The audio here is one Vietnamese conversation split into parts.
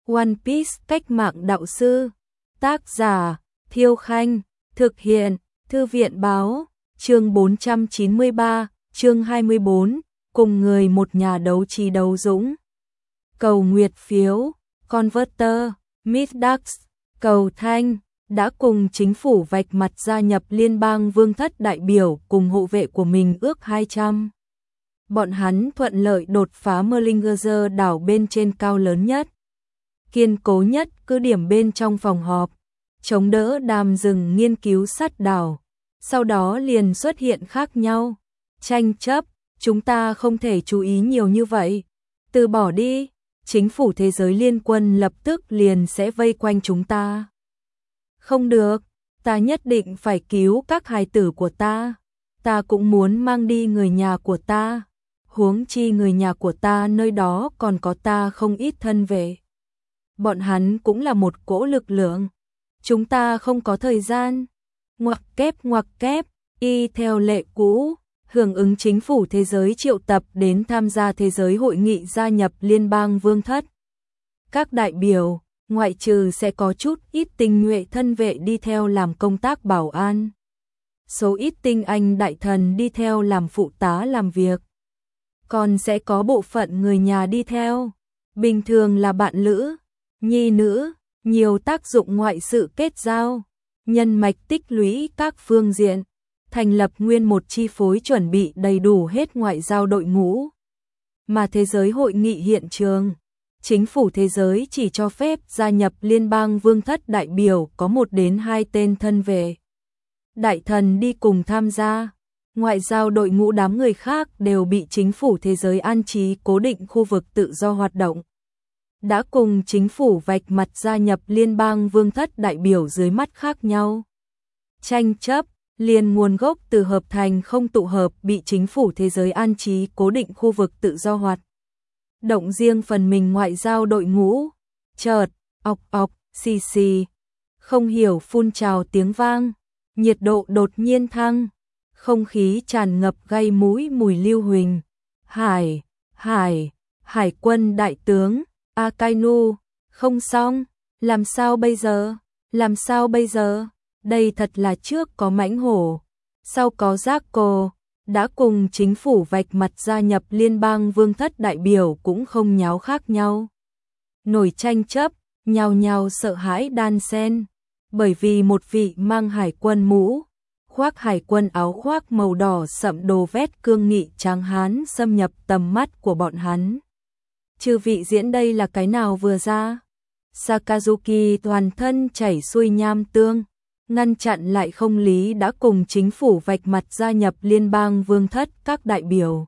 One Piece cách mạng đạo sư. Tác giả Thiêu Khanh. Thực hiện Thư viện Báo. Chương 493, chương 24. Cùng người một nhà đấu trí đấu dũng. Cầu nguyệt phiếu. Converter. Midax. Cầu thanh. Đã cùng chính phủ vạch mặt gia nhập liên bang vương thất đại biểu cùng hộ vệ của mình ước 200. Bọn hắn thuận lợi đột phá Merlingerzer đảo bên trên cao lớn nhất, kiên cố nhất cứ điểm bên trong phòng họp, chống đỡ đàm rừng nghiên cứu sát đảo. Sau đó liền xuất hiện khác nhau tranh chấp, chúng ta không thể chú ý nhiều như vậy, từ bỏ đi, chính phủ thế giới liên quân lập tức liền sẽ vây quanh chúng ta. Không được, ta nhất định phải cứu các hài tử của ta cũng muốn mang đi người nhà của ta, huống chi người nhà của ta nơi đó còn có ta không ít thân vệ. Bọn hắn cũng là một cỗ lực lượng, chúng ta không có thời gian. Ngoặc kép, y theo lệ cũ, hưởng ứng chính phủ thế giới triệu tập đến tham gia thế giới hội nghị gia nhập liên bang vương thất. Các đại biểu, ngoại trừ sẽ có chút ít tinh nhuệ thân vệ đi theo làm công tác bảo an, số ít tinh anh đại thần đi theo làm phụ tá làm việc, còn sẽ có bộ phận người nhà đi theo, bình thường là bạn lữ, nhi nữ, nhiều tác dụng ngoại sự kết giao, nhân mạch tích lũy các phương diện, thành lập nguyên một chi phối chuẩn bị đầy đủ hết ngoại giao đội ngũ. Mà thế giới hội nghị hiện trường, chính phủ thế giới chỉ cho phép gia nhập liên bang vương thất đại biểu có 1 đến 2 tên thân vệ đại thần đi cùng tham gia. Ngoại giao đội ngũ đám người khác đều bị chính phủ thế giới an trí cố định khu vực tự do hoạt động. Đã cùng chính phủ vạch mặt gia nhập liên bang vương thất đại biểu dưới mắt khác nhau. Tranh chấp liền nguồn gốc từ hợp thành không tụ hợp bị chính phủ thế giới an trí cố định khu vực tự do hoạt động riêng phần mình ngoại giao đội ngũ. Chợt, ọc, xì, không hiểu phun trào tiếng vang, nhiệt độ đột nhiên thăng, không khí tràn ngập gây mũi mùi lưu huỳnh. Hải quân đại tướng Akainu, không xong, làm sao bây giờ, đây thật là trước có mãnh hổ, sau có giác cô, đã cùng chính phủ vạch mặt gia nhập liên bang vương thất đại biểu cũng không nháo khác nhau. Nổi tranh chấp, nhao sợ hãi đan xen, bởi vì một vị mang hải quân mũ, khoác hải quân áo khoác màu đỏ sậm đồ vét cương nghị tráng hán xâm nhập tầm mắt của bọn hắn. Chư vị diễn đây là cái nào vừa ra? Sakazuki toàn thân chảy xuôi nham tương, ngăn chặn lại không lý đã cùng chính phủ vạch mặt gia nhập liên bang vương thất các đại biểu.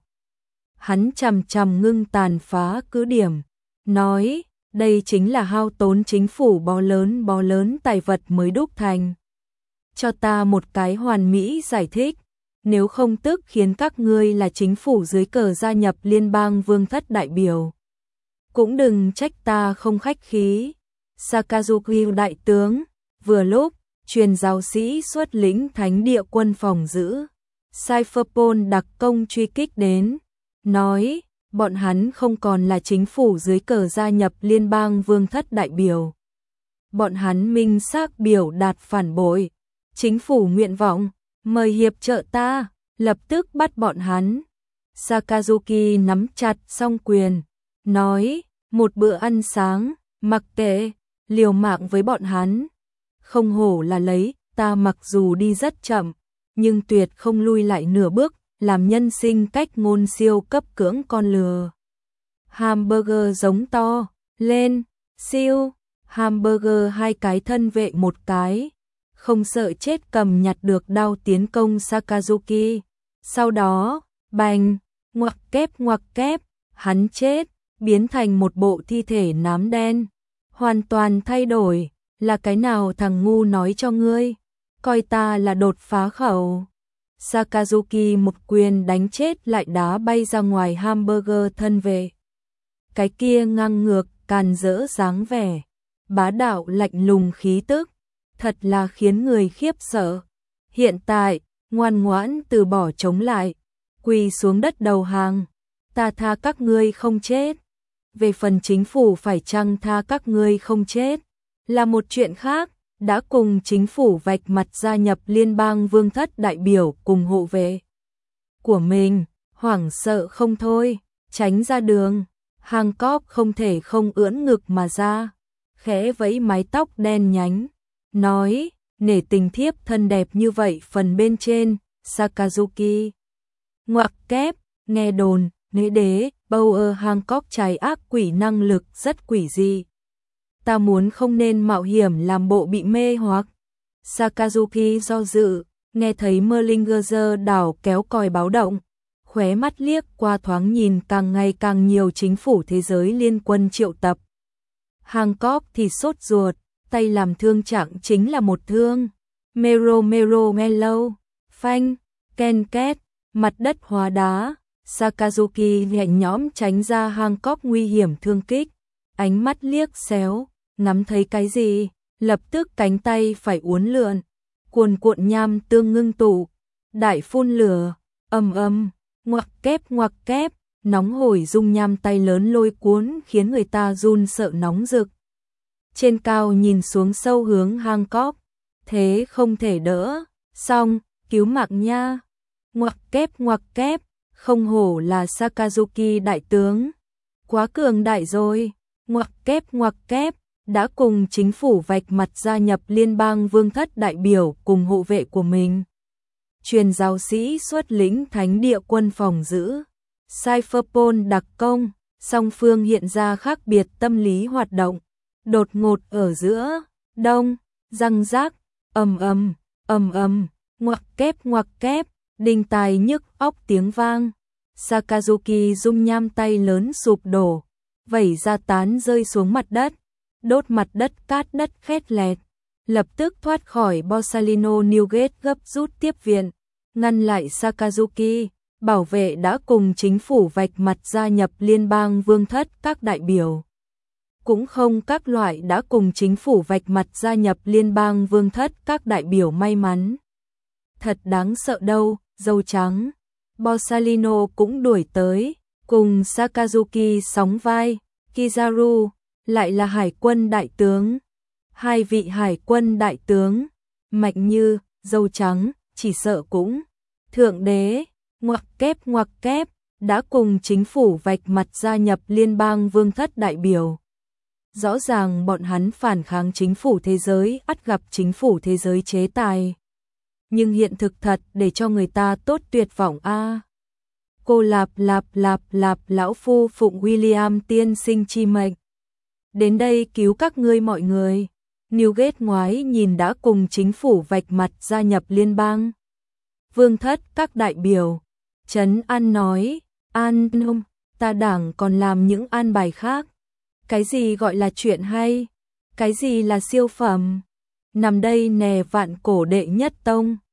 Hắn chằm ngưng tàn phá cứ điểm, nói, đây chính là hao tốn chính phủ bó lớn tài vật mới đúc thành. Cho ta một cái hoàn mỹ giải thích, nếu không tức khiến các ngươi là chính phủ dưới cờ gia nhập liên bang vương thất đại biểu. Cũng đừng trách ta không khách khí. Sakazuki đại tướng, vừa lúc, truyền giáo sĩ xuất lĩnh thánh địa quân phòng giữ Cypherpol đặc công truy kích đến, nói, bọn hắn không còn là chính phủ dưới cờ gia nhập liên bang vương thất đại biểu. Bọn hắn minh xác biểu đạt phản bội. Chính phủ nguyện vọng, mời hiệp trợ ta, lập tức bắt bọn hắn. Sakazuki nắm chặt song quyền, nói, một bữa ăn sáng, mặc kệ, liều mạng với bọn hắn. Không hổ là lấy, ta mặc dù đi rất chậm, nhưng tuyệt không lui lại nửa bước, làm nhân sinh cách ngôn siêu cấp cưỡng con lừa. Hamburger giống to, lên, siêu, hamburger 2 cái thân vệ 1 cái. Không sợ chết cầm nhặt được đao tiến công Sakazuki. Sau đó, bành, ngoặc kép, hắn chết, biến thành một bộ thi thể nám đen. Hoàn toàn thay đổi, là cái nào thằng ngu nói cho ngươi, coi ta là đột phá khẩu. Sakazuki một quyền đánh chết lại đá bay ra ngoài hamburger thân vệ. Cái kia ngang ngược, càn rỡ dáng vẻ, bá đạo lạnh lùng khí tức, thật là khiến người khiếp sợ. Hiện tại, ngoan ngoãn từ bỏ chống lại, quỳ xuống đất đầu hàng, ta tha các ngươi không chết. về phần chính phủ phải chăng tha các ngươi không chết, là một chuyện khác, đã cùng chính phủ vạch mặt gia nhập liên bang vương thất đại biểu cùng hộ vệ của mình, hoảng sợ không thôi, tránh ra đường. Hancock không thể không ưỡn ngực mà ra, khẽ vẫy mái tóc đen nhánh, nói, nể tình thiếp thân đẹp như vậy phần bên trên, Sakazuki. Ngoặc kép, nghe đồn, nữ đế, Bauer Hancock trái ác quỷ năng lực rất quỷ dị. Ta muốn không nên mạo hiểm làm bộ bị mê hoặc. Sakazuki do dự, nghe thấy Merlinger đảo kéo còi báo động, khóe mắt liếc qua thoáng nhìn càng ngày càng nhiều chính phủ thế giới liên quân triệu tập. Hancock thì sốt ruột, tay làm thương chẳng chính là một thương. Mero mero melo, phanh, ken két, mặt đất hóa đá. Sakazuki nhẹ nhõm tránh ra Hancock nguy hiểm thương kích, ánh mắt liếc xéo, ngắm thấy cái gì, lập tức cánh tay phải uốn lượn, cuồn cuộn nham tương ngưng tụ, đại phun lửa, ầm, ngoặc kép, nóng hổi dung nham tay lớn lôi cuốn khiến người ta run sợ nóng rực. Trên cao nhìn xuống sâu hướng Hancock, thế không thể đỡ, xong, cứu mạng nha. Ngoặc kép, không hổ là Sakazuki đại tướng, quá cường đại rồi. Ngoặc kép, đã cùng chính phủ vạch mặt gia nhập liên bang vương thất đại biểu cùng hộ vệ của mình. Truyền giáo sĩ xuất lĩnh thánh địa quân phòng giữ, Cypherpol đặc công, song phương hiện ra khác biệt tâm lý hoạt động, đột ngột ở giữa, đông, răng rác, ầm, ngoặc kép, đinh tai nhức óc tiếng vang. Sakazuki dung nham tay lớn sụp đổ, vẩy ra tán rơi xuống mặt đất, đốt mặt đất cát đất khét lẹt, lập tức thoát khỏi Borsalino Newgate gấp rút tiếp viện, ngăn lại Sakazuki, bảo vệ đã cùng chính phủ vạch mặt gia nhập liên bang vương thất các đại biểu. Cũng không các loại đã cùng chính phủ vạch mặt gia nhập liên bang vương thất các đại biểu may mắn. Thật đáng sợ đâu, dâu trắng. Borsalino cũng đuổi tới, cùng Sakazuki sóng vai, Kizaru, lại là hải quân đại tướng. Hai vị hải quân đại tướng, mạnh như, dâu trắng, chỉ sợ cũng. Thượng đế, ngoặc kép, đã cùng chính phủ vạch mặt gia nhập liên bang vương thất đại biểu. Rõ ràng bọn hắn phản kháng chính phủ thế giới, ắt gặp chính phủ thế giới chế tài. Nhưng hiện thực thật để cho người ta tốt tuyệt vọng a. Cô lạp, lão phu phụng William tiên sinh chi mệnh. Đến đây cứu các ngươi mọi người. Newgate ngoái nhìn đã cùng chính phủ vạch mặt gia nhập liên bang. Vương thất các đại biểu. Trấn An nói, An nông, ta đảng còn làm những an bài khác. Cái gì gọi là chuyện hay? Cái gì là siêu phẩm? Nằm đây nè vạn cổ đệ nhất tông.